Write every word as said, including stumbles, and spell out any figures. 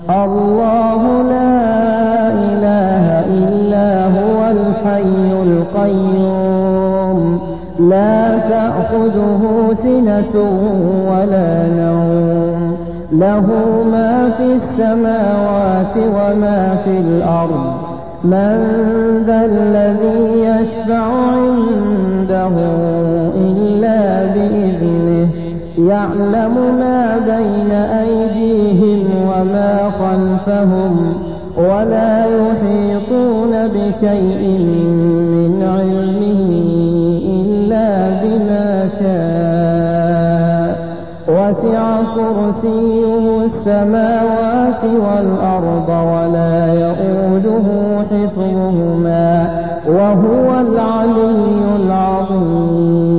الله لا إله إلا هو الحي القيوم لا تأخذه سنة ولا نوم له ما في السماوات وما في الأرض من ذا الذي يشفع عنده إلا بإذنه يعلم ما بين أيديهم وما خلفهم ولا يحيطون بشيء من علمه إلا بما شاء وسع كرسيه السماوات والأرض ولا يؤوده حفظهما وهو العلي العظيم